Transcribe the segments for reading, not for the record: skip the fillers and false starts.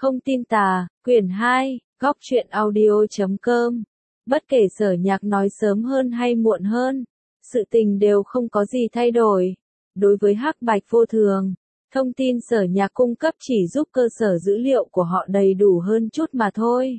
Không tin tà, quyển 2, góc truyện audio.com. Bất kể Sở Nhạc nói sớm hơn hay muộn hơn, sự tình đều không có gì thay đổi. Đối với Hắc Bạch Vô Thường, thông tin Sở Nhạc cung cấp chỉ giúp cơ sở dữ liệu của họ đầy đủ hơn chút mà thôi.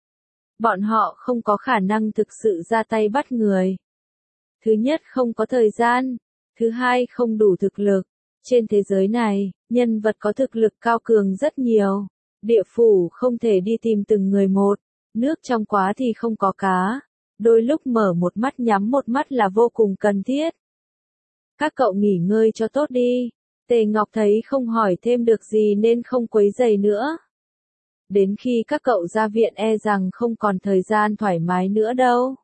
Bọn họ không có khả năng thực sự ra tay bắt người. Thứ nhất không có thời gian, thứ hai không đủ thực lực. Trên thế giới này, nhân vật có thực lực cao cường rất nhiều. Địa phủ không thể đi tìm từng người một, nước trong quá thì không có cá. Đôi lúc mở một mắt nhắm một mắt là vô cùng cần thiết. Các cậu nghỉ ngơi cho tốt đi. Tề Ngọc thấy không hỏi thêm được gì nên không quấy rầy nữa. Đến khi các cậu ra viện e rằng không còn thời gian thoải mái nữa đâu.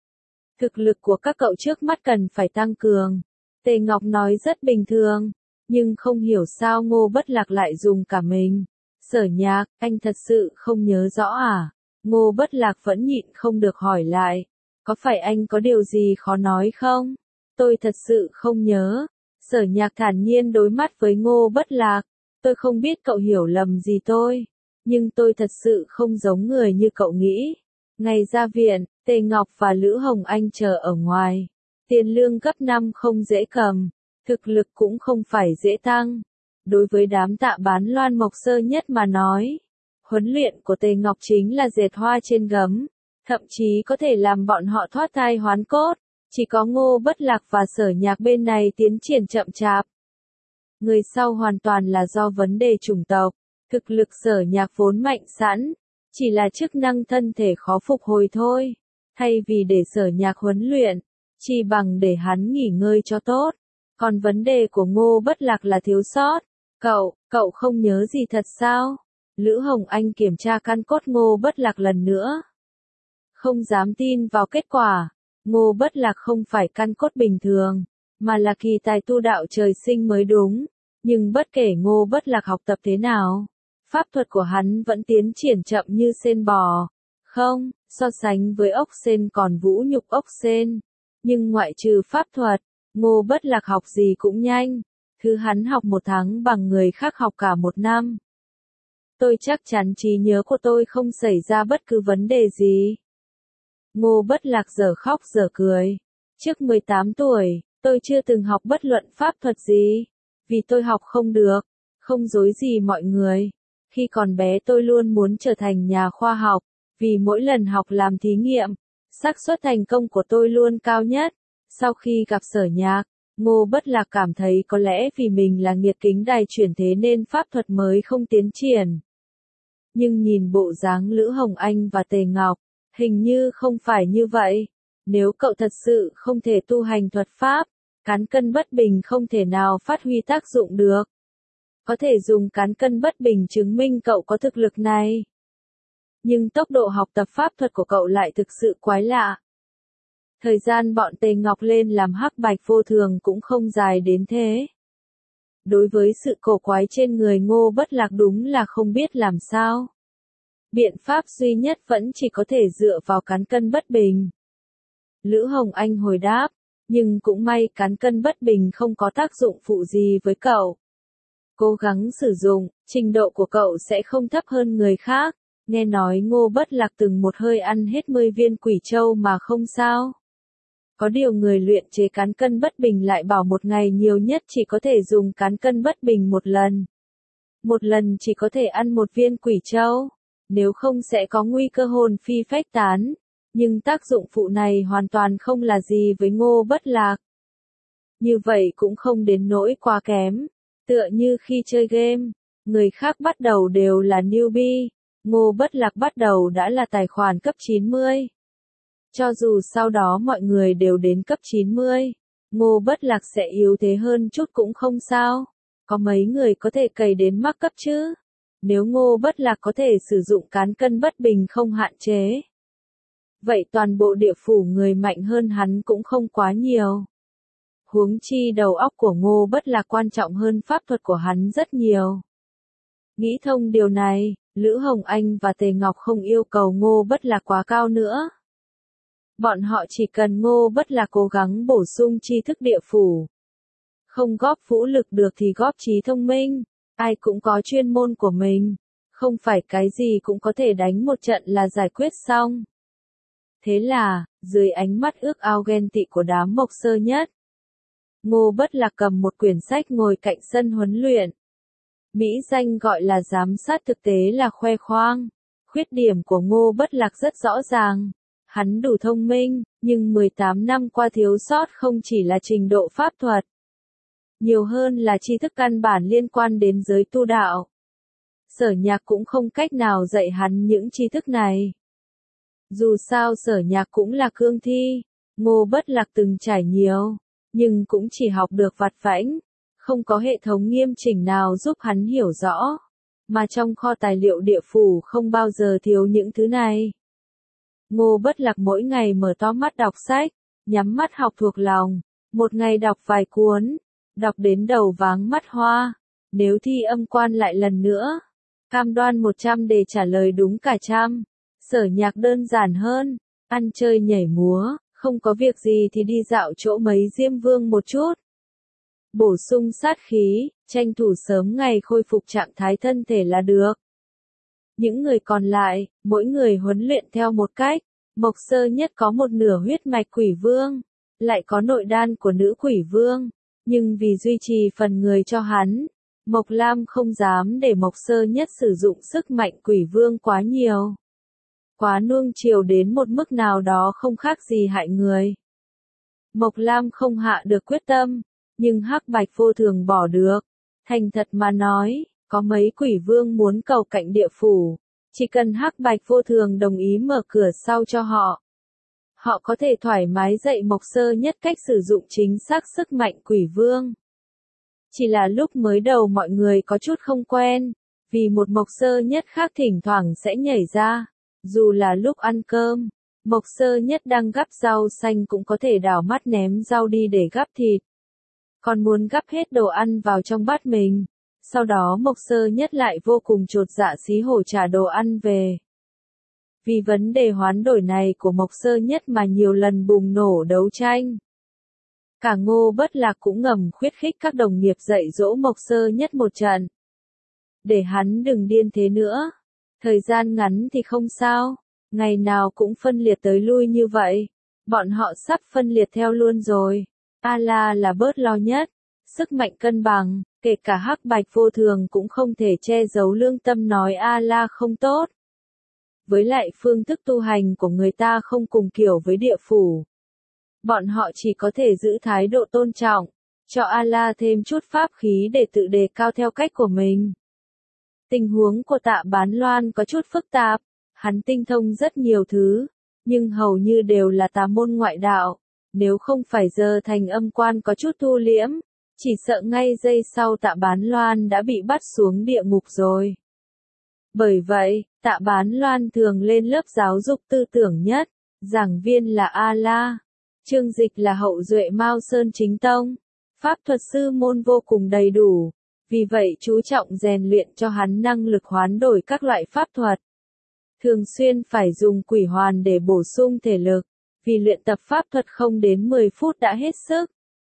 Thực lực của các cậu trước mắt cần phải tăng cường. Tề Ngọc nói rất bình thường, nhưng không hiểu sao Ngô Bất Lạc lại dùng cả mình. Sở Nhạc, anh thật sự không nhớ rõ à? Ngô Bất Lạc vẫn nhịn không được hỏi lại. Có phải anh có điều gì khó nói không? Tôi thật sự không nhớ. Sở Nhạc thản nhiên đối mắt với Ngô Bất Lạc. Tôi không biết cậu hiểu lầm gì tôi. Nhưng tôi thật sự không giống người như cậu nghĩ. Ngày ra viện, Tề Ngọc và Lữ Hồng Anh chờ ở ngoài. Tiền lương cấp 5 không dễ cầm. Thực lực cũng không phải dễ tăng. Đối với đám Tạ Bán Loan Mộc Sơ Nhất mà nói, huấn luyện của Tề Ngọc chính là dệt hoa trên gấm, thậm chí có thể làm bọn họ thoát thai hoán cốt. Chỉ có Ngô Bất Lạc và Sở Nhạc bên này tiến triển chậm chạp. Người sau hoàn toàn là do vấn đề chủng tộc, thực lực Sở Nhạc vốn mạnh sẵn, chỉ là chức năng thân thể khó phục hồi thôi. Thay vì để Sở Nhạc huấn luyện, chỉ bằng để hắn nghỉ ngơi cho tốt. Còn vấn đề của Ngô Bất Lạc là thiếu sót. Cậu không nhớ gì thật sao? Lữ Hồng Anh kiểm tra căn cốt Ngô Bất Lạc lần nữa. Không dám tin vào kết quả. Ngô Bất Lạc không phải căn cốt bình thường, mà là kỳ tài tu đạo trời sinh mới đúng. Nhưng bất kể Ngô Bất Lạc học tập thế nào, pháp thuật của hắn vẫn tiến triển chậm như sên bò. Không, so sánh với ốc sên còn vũ nhục ốc sên. Nhưng ngoại trừ pháp thuật, Ngô Bất Lạc học gì cũng nhanh. Thứ hắn học 1 tháng bằng người khác học cả 1 năm. Tôi chắc chắn trí nhớ của tôi không xảy ra bất cứ vấn đề gì. Ngô Bất Lạc giờ khóc giờ cười. Trước 18 tuổi, tôi chưa từng học bất luận pháp thuật gì. Vì tôi học không được, không dối gì mọi người. Khi còn bé tôi luôn muốn trở thành nhà khoa học, vì mỗi lần học làm thí nghiệm, xác suất thành công của tôi luôn cao nhất. Sau khi gặp Sở Nhạc, Ngô Bất Lạc cảm thấy có lẽ vì mình là nghiệt kính đài chuyển thế nên pháp thuật mới không tiến triển. Nhưng nhìn bộ dáng Lữ Hồng Anh và Tề Ngọc, hình như không phải như vậy. Nếu cậu thật sự không thể tu hành thuật pháp, cán cân bất bình không thể nào phát huy tác dụng được. Có thể dùng cán cân bất bình chứng minh cậu có thực lực này. Nhưng tốc độ học tập pháp thuật của cậu lại thực sự quái lạ. Thời gian bọn Tề Ngọc lên làm Hắc Bạch Vô Thường cũng không dài đến thế. Đối với sự cổ quái trên người Ngô Bất Lạc đúng là không biết làm sao. Biện pháp duy nhất vẫn chỉ có thể dựa vào cán cân bất bình. Lữ Hồng Anh hồi đáp, nhưng cũng may cán cân bất bình không có tác dụng phụ gì với cậu. Cố gắng sử dụng, trình độ của cậu sẽ không thấp hơn người khác. Nghe nói Ngô Bất Lạc từng một hơi ăn hết 10 viên quỷ châu mà không sao. Có điều người luyện chế cán cân bất bình lại bảo một ngày nhiều nhất chỉ có thể dùng cán cân bất bình 1 lần. 1 lần chỉ có thể ăn 1 viên quỷ châu, nếu không sẽ có nguy cơ hồn phi phách tán. Nhưng tác dụng phụ này hoàn toàn không là gì với Ngô Bất Lạc. Như vậy cũng không đến nỗi quá kém. Tựa như khi chơi game, người khác bắt đầu đều là newbie, Ngô Bất Lạc bắt đầu đã là tài khoản cấp 90. Cho dù sau đó mọi người đều đến cấp 90, Ngô Bất Lạc sẽ yếu thế hơn chút cũng không sao. Có mấy người có thể cày đến mắc cấp chứ? Nếu Ngô Bất Lạc có thể sử dụng cán cân bất bình không hạn chế, vậy toàn bộ địa phủ người mạnh hơn hắn cũng không quá nhiều. Huống chi đầu óc của Ngô Bất Lạc quan trọng hơn pháp thuật của hắn rất nhiều. Nghĩ thông điều này, Lữ Hồng Anh và Tề Ngọc không yêu cầu Ngô Bất Lạc quá cao nữa. Bọn họ chỉ cần Ngô Bất Lạc cố gắng bổ sung tri thức địa phủ. Không góp vũ lực được thì góp trí thông minh. Ai cũng có chuyên môn của mình. không phải cái gì cũng có thể đánh một trận là giải quyết xong. Thế là, dưới ánh mắt ước ao ghen tị của đám Mộc Sơ Nhất, Ngô Bất Lạc cầm một quyển sách ngồi cạnh sân huấn luyện. Mỹ danh gọi là giám sát thực tế là khoe khoang. Khuyết điểm của Ngô Bất Lạc rất rõ ràng. Hắn đủ thông minh, nhưng 18 năm qua thiếu sót không chỉ là trình độ pháp thuật. Nhiều hơn là tri thức căn bản liên quan đến giới tu đạo. Sở Nhạc cũng không cách nào dạy hắn những tri thức này. Dù sao Sở Nhạc cũng là cương thi, Ngô Bất Lạc từng trải nhiều, nhưng cũng chỉ học được vặt vãnh, không có hệ thống nghiêm chỉnh nào giúp hắn hiểu rõ. Mà trong kho tài liệu địa phủ không bao giờ thiếu những thứ này. Ngô Bất Lạc mỗi ngày mở to mắt đọc sách, nhắm mắt học thuộc lòng, một ngày đọc vài cuốn, đọc đến đầu váng mắt hoa. Nếu thi âm quan lại lần nữa, cam đoan 100 để trả lời đúng cả trăm. Sở Nhạc đơn giản hơn, ăn chơi nhảy múa, không có việc gì thì đi dạo chỗ mấy Diêm Vương một chút. Bổ sung sát khí, tranh thủ sớm ngày khôi phục trạng thái thân thể là được. Những người còn lại, mỗi người huấn luyện theo một cách. Mộc Sơ Nhất có một nửa huyết mạch quỷ vương, lại có nội đan của nữ quỷ vương, nhưng vì duy trì phần người cho hắn, Mộc Lam không dám để Mộc Sơ Nhất sử dụng sức mạnh quỷ vương quá nhiều. Quá nuông chiều đến một mức nào đó không khác gì hại người. Mộc Lam không hạ được quyết tâm, nhưng Hắc Bạch Vô Thường bỏ được. Thành thật mà nói, có mấy quỷ vương muốn cầu cạnh địa phủ, chỉ cần Hắc Bạch Vô Thường đồng ý mở cửa sau cho họ. Họ có thể thoải mái dạy Mộc Sơ Nhất cách sử dụng chính xác sức mạnh quỷ vương. Chỉ là lúc mới đầu mọi người có chút không quen, vì một Mộc Sơ Nhất khác thỉnh thoảng sẽ nhảy ra. Dù là lúc ăn cơm, Mộc Sơ Nhất đang gắp rau xanh cũng có thể đảo mắt ném rau đi để gắp thịt. Còn muốn gắp hết đồ ăn vào trong bát mình. Sau đó Mộc Sơ Nhất lại vô cùng chột dạ xí hổ trả đồ ăn về. Vì vấn đề hoán đổi này của Mộc Sơ Nhất mà nhiều lần bùng nổ đấu tranh. Cả Ngô Bất Lạc cũng ngầm khuyến khích các đồng nghiệp dạy dỗ Mộc Sơ Nhất một trận. Để hắn đừng điên thế nữa. Thời gian ngắn thì không sao, ngày nào cũng phân liệt tới lui như vậy. Bọn họ sắp phân liệt theo luôn rồi. A-la là bớt lo nhất. Sức mạnh cân bằng, kể cả Hắc Bạch Vô Thường cũng không thể che giấu lương tâm nói A-la không tốt. Với lại phương thức tu hành của người ta không cùng kiểu với địa phủ. Bọn họ chỉ có thể giữ thái độ tôn trọng, cho A-la thêm chút pháp khí để tự đề cao theo cách của mình. Tình huống của Tạ Bán Loan có chút phức tạp, hắn tinh thông rất nhiều thứ, nhưng hầu như đều là tà môn ngoại đạo. Nếu không phải giờ thành âm quan có chút thu liễm, chỉ sợ ngay giây sau Tạ Bán Loan đã bị bắt xuống địa ngục rồi. Bởi vậy, Tạ Bán Loan thường lên lớp giáo dục tư tưởng nhất, giảng viên là A-la, chương dịch là hậu duệ Mao Sơn Chính Tông, pháp thuật sư môn vô cùng đầy đủ, vì vậy chú trọng rèn luyện cho hắn năng lực hoán đổi các loại pháp thuật. Thường xuyên phải dùng quỷ hoàn để bổ sung thể lực, vì luyện tập pháp thuật không đến 10 phút đã hết sức.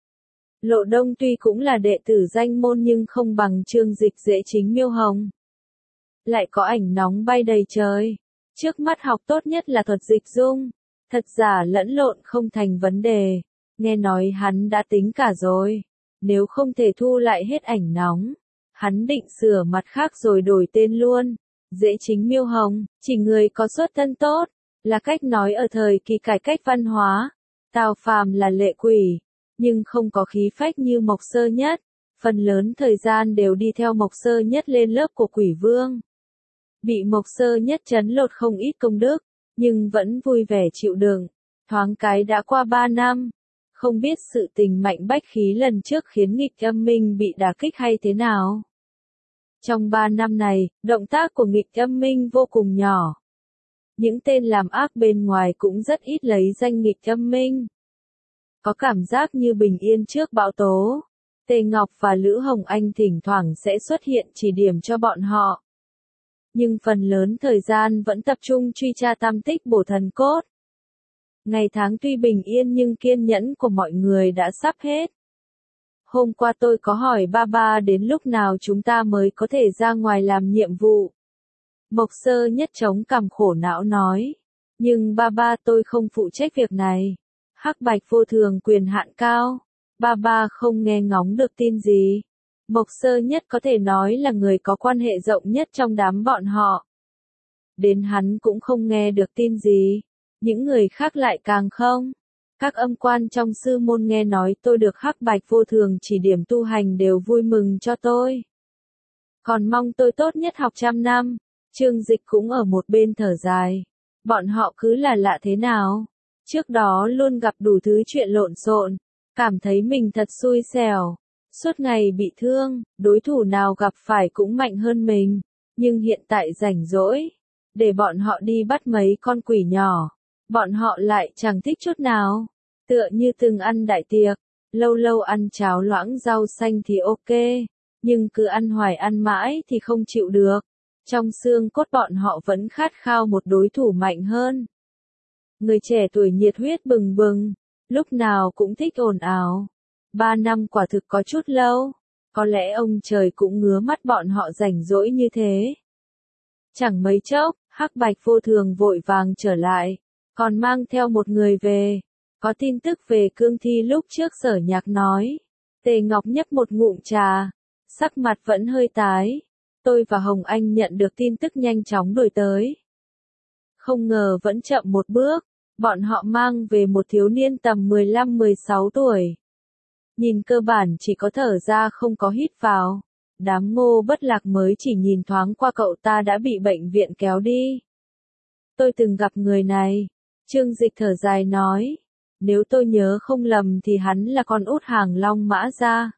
Lộ Đông tuy cũng là đệ tử danh môn nhưng không bằng chương dịch dễ chính Miêu Hồng. Lại có ảnh nóng bay đầy trời. Trước mắt học tốt nhất là thuật dịch dung. Thật giả lẫn lộn không thành vấn đề. Nghe nói hắn đã tính cả rồi. Nếu không thể thu lại hết ảnh nóng, hắn định sửa mặt khác rồi đổi tên luôn. Dễ chính Miêu Hồng, chỉ người có xuất thân tốt, là cách nói ở thời kỳ cải cách văn hóa. Tào Phàm là lệ quỷ, nhưng không có khí phách như Mộc Sơ Nhất. Phần lớn thời gian đều đi theo Mộc Sơ Nhất lên lớp của quỷ vương. Bị Mộc Sơ Nhất trấn lột không ít công đức, nhưng vẫn vui vẻ chịu đựng. Thoáng cái đã qua 3 năm. Không biết sự tình mạnh bách khí lần trước khiến nghịch âm minh bị đả kích hay thế nào. Trong 3 năm này, động tác của nghịch âm minh vô cùng nhỏ. Những tên làm ác bên ngoài cũng rất ít lấy danh nghịch âm minh. Có cảm giác như bình yên trước bão tố. Tề Ngọc và Lữ Hồng Anh thỉnh thoảng sẽ xuất hiện chỉ điểm cho bọn họ. Nhưng phần lớn thời gian vẫn tập trung truy tra tam tích bổ thần cốt. Ngày tháng tuy bình yên nhưng kiên nhẫn của mọi người đã sắp hết. Hôm qua tôi có hỏi ba đến lúc nào chúng ta mới có thể ra ngoài làm nhiệm vụ. Mộc Sơ Nhất chống cằm khổ não nói. Nhưng ba tôi không phụ trách việc này. Hắc Bạch Vô Thường quyền hạn cao. Ba không nghe ngóng được tin gì. Mộc Sơ Nhất có thể nói là người có quan hệ rộng nhất trong đám bọn họ. Đến hắn cũng không nghe được tin gì. Những người khác lại càng không. Các âm quan trong sư môn nghe nói tôi được Hắc Bạch Vô Thường chỉ điểm tu hành đều vui mừng cho tôi. Còn mong tôi tốt nhất học 100 năm. Trương Dịch cũng ở một bên thở dài. Bọn họ cứ là lạ thế nào. Trước đó luôn gặp đủ thứ chuyện lộn xộn. Cảm thấy mình thật xui xẻo. Suốt ngày bị thương, đối thủ nào gặp phải cũng mạnh hơn mình. Nhưng hiện tại rảnh rỗi. Để bọn họ đi bắt mấy con quỷ nhỏ. Bọn họ lại chẳng thích chút nào. Tựa như từng ăn đại tiệc. Lâu lâu ăn cháo loãng rau xanh thì ok. Nhưng cứ ăn hoài ăn mãi thì không chịu được. Trong xương cốt bọn họ vẫn khát khao một đối thủ mạnh hơn. Người trẻ tuổi nhiệt huyết bừng bừng. Lúc nào cũng thích ồn ào. 3 năm quả thực có chút lâu. Có lẽ ông trời cũng ngứa mắt bọn họ rảnh rỗi như thế. Chẳng mấy chốc, Hắc Bạch Vô Thường vội vàng trở lại. Còn mang theo một người về. Có tin tức về cương thi lúc trước Sở Nhạc nói. Tề Ngọc nhấp một ngụm trà. Sắc mặt vẫn hơi tái. Tôi và Hồng Anh nhận được tin tức nhanh chóng đuổi tới. Không ngờ vẫn chậm một bước. Bọn họ mang về một thiếu niên tầm 15-16 tuổi. Nhìn cơ bản chỉ có thở ra không có hít vào. Đám Ngô Bất Lạc mới chỉ nhìn thoáng qua cậu ta đã bị bệnh viện kéo đi. Tôi từng gặp người này. Trương Dịch thở dài nói. Nếu tôi nhớ không lầm thì hắn là con út Hàng Long Mã Gia.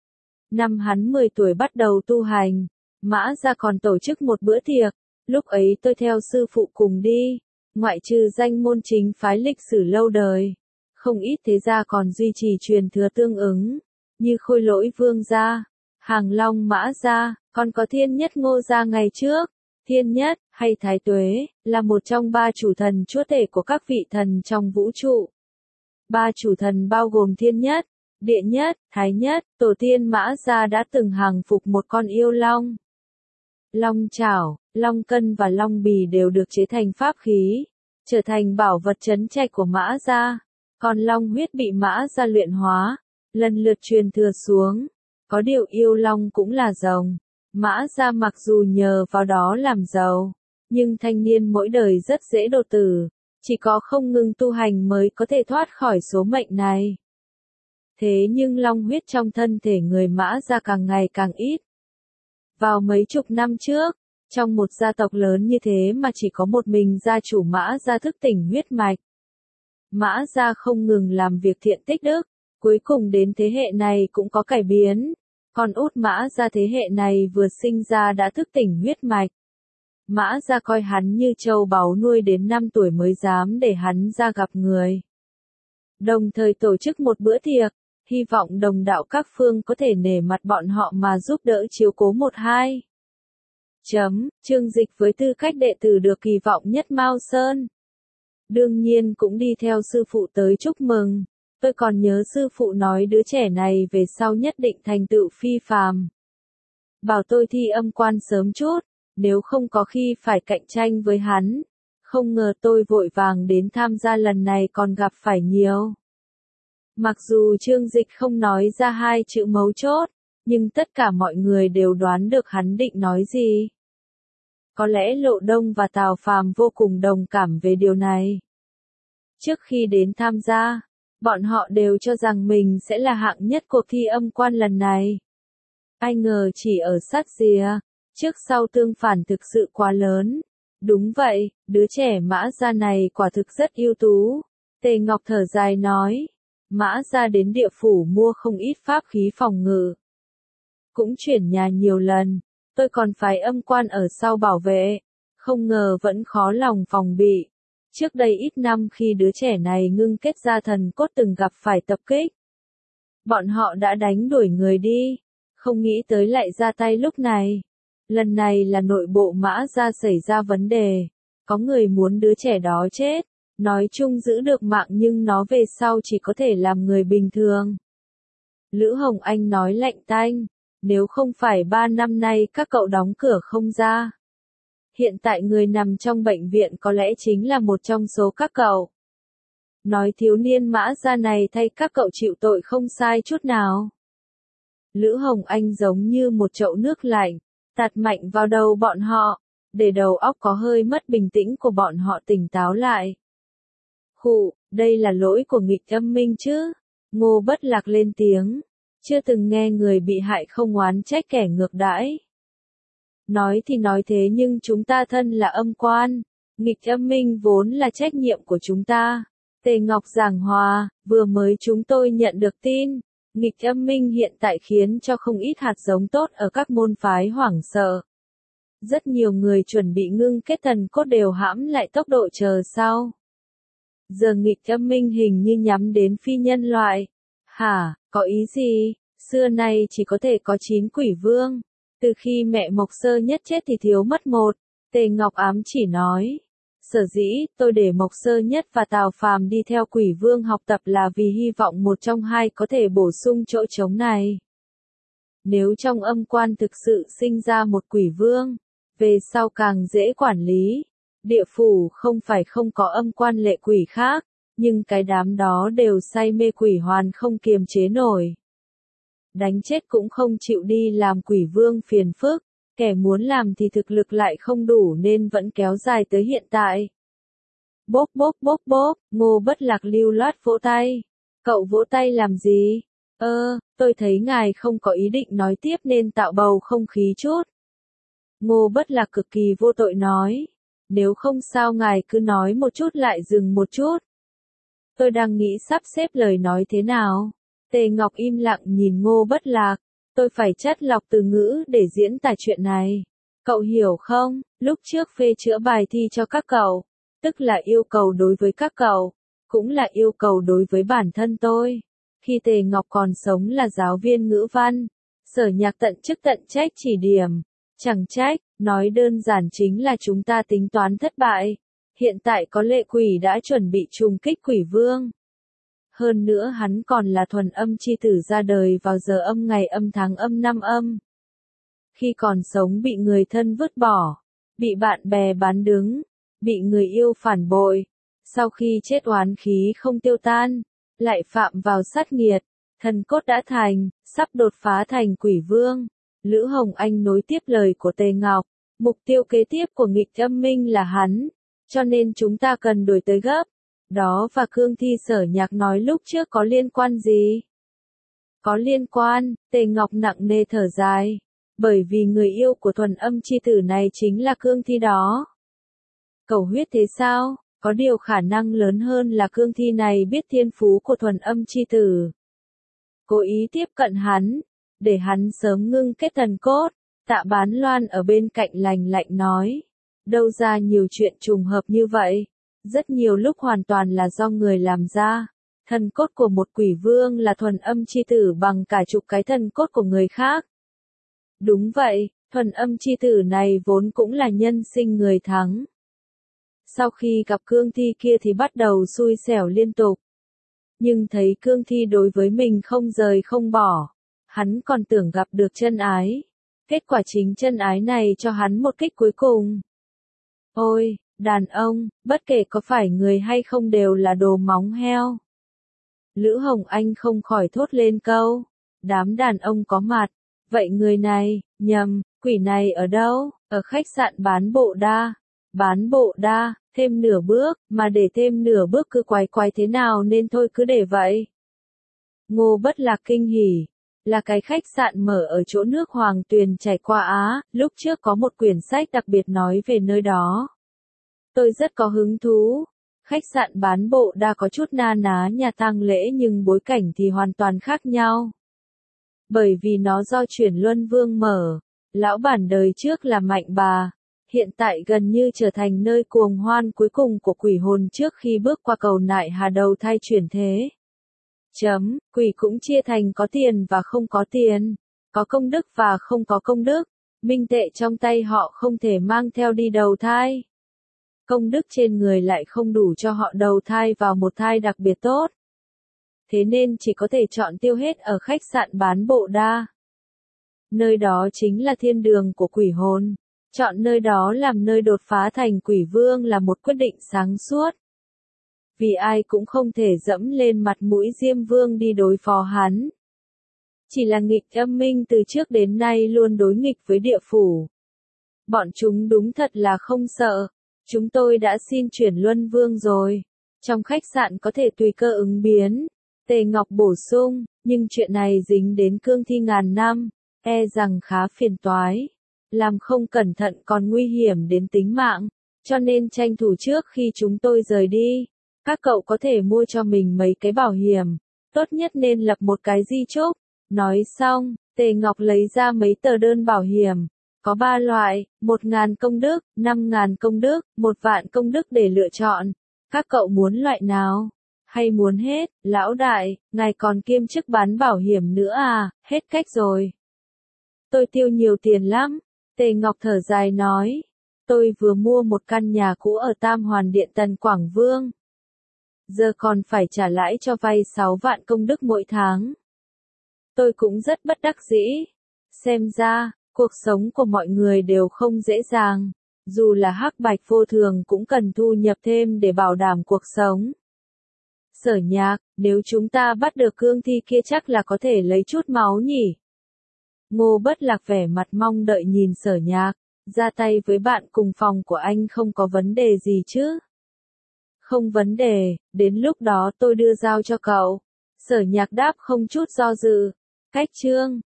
Năm hắn 10 tuổi bắt đầu tu hành. Mã Gia còn tổ chức một bữa tiệc. Lúc ấy tôi theo sư phụ cùng đi. Ngoại trừ danh môn chính phái lịch sử lâu đời. Không ít thế gia còn duy trì truyền thừa tương ứng. Như Khôi Lỗi Vương Gia, Hàng Long Mã Gia, còn có Thiên Nhất Ngô Gia ngày trước. Thiên Nhất, hay Thái Tuế, là một trong 3 chủ thần chúa tể của các vị thần trong vũ trụ. 3 chủ thần bao gồm Thiên Nhất, Địa Nhất, Thái Nhất, tổ tiên Mã Gia đã từng hàng phục một con yêu long. Long chảo, long cân và long bì đều được chế thành pháp khí, trở thành bảo vật trấn trạch của Mã Gia. Còn long huyết bị Mã Gia luyện hóa, lần lượt truyền thừa xuống. Có điều yêu long cũng là rồng. Mã Gia mặc dù nhờ vào đó làm giàu, nhưng thanh niên mỗi đời rất dễ đột tử. Chỉ có không ngừng tu hành mới có thể thoát khỏi số mệnh này. Thế nhưng long huyết trong thân thể người Mã Gia càng ngày càng ít. Vào mấy chục năm trước, trong một gia tộc lớn như thế mà chỉ có một mình gia chủ Mã Gia thức tỉnh huyết mạch. Mã Gia không ngừng làm việc thiện tích đức, cuối cùng đến thế hệ này cũng có cải biến. Con út Mã Gia thế hệ này vừa sinh ra đã thức tỉnh huyết mạch. Mã Gia coi hắn như châu báu nuôi đến 5 tuổi mới dám để hắn ra gặp người. Đồng thời tổ chức một bữa tiệc, hy vọng đồng đạo các phương có thể nể mặt bọn họ mà giúp đỡ chiếu cố một hai. Trương Dịch với tư cách đệ tử được kỳ vọng nhất Mao Sơn. Đương nhiên cũng đi theo sư phụ tới chúc mừng. Tôi còn nhớ sư phụ nói đứa trẻ này về sau nhất định thành tựu phi phàm. Bảo tôi thi âm quan sớm chút, nếu không có khi phải cạnh tranh với hắn. Không ngờ tôi vội vàng đến tham gia lần này còn gặp phải nhiều. Mặc dù Trương Dịch không nói ra 2 chữ mấu chốt, nhưng tất cả mọi người đều đoán được hắn định nói gì. Có lẽ Lộ Đông và Tào Phàm vô cùng đồng cảm về điều này. Trước khi đến tham gia, bọn họ đều cho rằng mình sẽ là hạng nhất cuộc thi âm quan lần này. Ai ngờ chỉ ở sát rìa, trước sau tương phản thực sự quá lớn. Đúng vậy, đứa trẻ Mã Gia này quả thực rất ưu tú. Tề Ngọc thở dài nói. Mã Gia đến địa phủ mua không ít pháp khí phòng ngự. Cũng chuyển nhà nhiều lần, tôi còn phải âm quan ở sau bảo vệ. Không ngờ vẫn khó lòng phòng bị. Trước đây ít năm khi đứa trẻ này ngưng kết ra thần cốt từng gặp phải tập kích. Bọn họ đã đánh đuổi người đi, không nghĩ tới lại ra tay lúc này. Lần này là nội bộ Mã Gia xảy ra vấn đề, có người muốn đứa trẻ đó chết, nói chung giữ được mạng nhưng nó về sau chỉ có thể làm người bình thường. Lữ Hồng Anh nói lạnh tanh, nếu không phải 3 năm nay các cậu đóng cửa không ra. Hiện tại người nằm trong bệnh viện có lẽ chính là một trong số các cậu. Nói thiếu niên Mã Gia này thay các cậu chịu tội không sai chút nào. Lữ Hồng Anh giống như một chậu nước lạnh, tạt mạnh vào đầu bọn họ, để đầu óc có hơi mất bình tĩnh của bọn họ tỉnh táo lại. Khụ, đây là lỗi của nghịch âm minh chứ? Ngô Bất Lạc lên tiếng, chưa từng nghe người bị hại không oán trách kẻ ngược đãi. Nói thì nói thế nhưng chúng ta thân là âm quan, nghịch âm minh vốn là trách nhiệm của chúng ta. Tề Ngọc giảng hòa, vừa mới chúng tôi nhận được tin, nghịch âm minh hiện tại khiến cho không ít hạt giống tốt ở các môn phái hoảng sợ. Rất nhiều người chuẩn bị ngưng kết thần cốt đều hãm lại tốc độ chờ sau. Giờ nghịch âm minh hình như nhắm đến phi nhân loại. Hả, có ý gì? Xưa nay chỉ có thể có 9 quỷ vương. Từ khi mẹ Mộc Sơ Nhất chết thì thiếu mất một. Tề Ngọc ám chỉ nói. Sở dĩ, tôi để Mộc Sơ Nhất và Tào Phàm đi theo quỷ vương học tập là vì hy vọng một trong hai có thể bổ sung chỗ trống này. Nếu trong âm quan thực sự sinh ra một quỷ vương, về sau càng dễ quản lý. Địa phủ không phải không có âm quan lệ quỷ khác, nhưng cái đám đó đều say mê quỷ hoàn không kiềm chế nổi. Đánh chết cũng không chịu đi làm quỷ vương phiền phức, kẻ muốn làm thì thực lực lại không đủ nên vẫn kéo dài tới hiện tại. Bốp bốp bốp bốp, Ngô Bất Lạc lưu loát vỗ tay. Cậu vỗ tay làm gì? Tôi thấy ngài không có ý định nói tiếp nên tạo bầu không khí chút. Ngô Bất Lạc cực kỳ vô tội nói. Nếu không sao ngài cứ nói một chút lại dừng một chút. Tôi đang nghĩ sắp xếp lời nói thế nào. Tề Ngọc im lặng nhìn Ngô Bất Lạc. Tôi phải chắt lọc từ ngữ để diễn tả chuyện này. Cậu hiểu không, lúc trước phê chữa bài thi cho các cậu, tức là yêu cầu đối với các cậu, cũng là yêu cầu đối với bản thân tôi. Khi Tề Ngọc còn sống là giáo viên ngữ văn, Sở Nhạc tận chức tận trách chỉ điểm. Chẳng trách, nói đơn giản chính là chúng ta tính toán thất bại. Hiện tại có lệ quỷ đã chuẩn bị trùng kích quỷ vương. Hơn nữa hắn còn là thuần âm chi tử ra đời vào giờ âm ngày âm tháng âm năm âm. Khi còn sống bị người thân vứt bỏ, bị bạn bè bán đứng, bị người yêu phản bội. Sau khi chết oán khí không tiêu tan, lại phạm vào sát nghiệt, thần cốt đã thành, sắp đột phá thành quỷ vương. Lữ Hồng Anh nối tiếp lời của Tề Ngọc, mục tiêu kế tiếp của nghịch âm minh là hắn, cho nên chúng ta cần đuổi tới gấp. Đó và cương thi Sở Nhạc nói lúc trước có liên quan gì? Có liên quan, Tề Ngọc nặng nề thở dài, bởi vì người yêu của thuần âm chi tử này chính là cương thi đó. Cầu huyết thế sao? Có điều khả năng lớn hơn là cương thi này biết thiên phú của thuần âm chi tử. Cố ý tiếp cận hắn, để hắn sớm ngưng kết thần cốt. Tạ Bán Loan ở bên cạnh lành lạnh nói. Đâu ra nhiều chuyện trùng hợp như vậy. Rất nhiều lúc hoàn toàn là do người làm ra. Thần cốt của một quỷ vương là thuần âm chi tử bằng cả chục cái thần cốt của người khác. Đúng vậy, thuần âm chi tử này vốn cũng là nhân sinh người thắng. Sau khi gặp cương thi kia thì bắt đầu xui xẻo liên tục. Nhưng thấy cương thi đối với mình không rời không bỏ. Hắn còn tưởng gặp được chân ái. Kết quả chính chân ái này cho hắn một kích cuối cùng. Ôi, đàn ông, bất kể có phải người hay không đều là đồ móng heo. Lữ Hồng Anh không khỏi thốt lên câu. Đám đàn ông có mặt. Vậy người này, nhầm, quỷ này ở đâu? Ở khách sạn bán bộ đa. Bán bộ đa, thêm nửa bước, mà để thêm nửa bước cứ quái quái thế nào nên thôi cứ để vậy. Ngô Bất Lạc kinh hỉ. Là cái khách sạn mở ở chỗ nước Hoàng Tuyền chảy qua Á, lúc trước có một quyển sách đặc biệt nói về nơi đó. Tôi rất có hứng thú. Khách sạn bán bộ đa có chút na ná nhà tang lễ nhưng bối cảnh thì hoàn toàn khác nhau. Bởi vì nó do chuyển Luân Vương mở, lão bản đời trước là Mạnh Bà, hiện tại gần như trở thành nơi cuồng hoan cuối cùng của quỷ hồn trước khi bước qua cầu nại hà đầu thai chuyển thế. Quỷ cũng chia thành có tiền và không có tiền, có công đức và không có công đức, minh tệ trong tay họ không thể mang theo đi đầu thai. Công đức trên người lại không đủ cho họ đầu thai vào một thai đặc biệt tốt. Thế nên chỉ có thể chọn tiêu hết ở khách sạn bán bộ đa. Nơi đó chính là thiên đường của quỷ hồn. Chọn nơi đó làm nơi đột phá thành quỷ vương là một quyết định sáng suốt. Vì ai cũng không thể dẫm lên mặt mũi Diêm Vương đi đối phó hắn. Chỉ là nghịch âm minh từ trước đến nay luôn đối nghịch với địa phủ. Bọn chúng đúng thật là không sợ. Chúng tôi đã xin chuyển Luân Vương rồi. Trong khách sạn có thể tùy cơ ứng biến. Tề Ngọc bổ sung, nhưng chuyện này dính đến cương thi ngàn năm, e rằng khá phiền toái. Làm không cẩn thận còn nguy hiểm đến tính mạng, cho nên tranh thủ trước khi chúng tôi rời đi. Các cậu có thể mua cho mình mấy cái bảo hiểm, tốt nhất nên lập một cái di chúc. Nói xong, Tề Ngọc lấy ra mấy tờ đơn bảo hiểm. Có 3 loại, 1.000 công đức, 5.000 công đức, 1 vạn công đức để lựa chọn. Các cậu muốn loại nào? Hay muốn hết, lão đại, ngài còn kiêm chức bán bảo hiểm nữa à, hết cách rồi. Tôi tiêu nhiều tiền lắm, Tề Ngọc thở dài nói. Tôi vừa mua một căn nhà cũ ở Tam Hoàn Điện Tần Quảng Vương. Giờ còn phải trả lãi cho vay 6 vạn công đức mỗi tháng. Tôi cũng rất bất đắc dĩ. Xem ra, cuộc sống của mọi người đều không dễ dàng. Dù là hắc bạch vô thường cũng cần thu nhập thêm để bảo đảm cuộc sống. Sở Nhạc, nếu chúng ta bắt được cương thi kia chắc là có thể lấy chút máu nhỉ? Ngô Bất Lạc vẻ mặt mong đợi nhìn Sở Nhạc, ra tay với bạn cùng phòng của anh không có vấn đề gì chứ? Không vấn đề, đến lúc đó tôi đưa dao cho cậu. Sở Nhạc đáp không chút do dự. Cách chương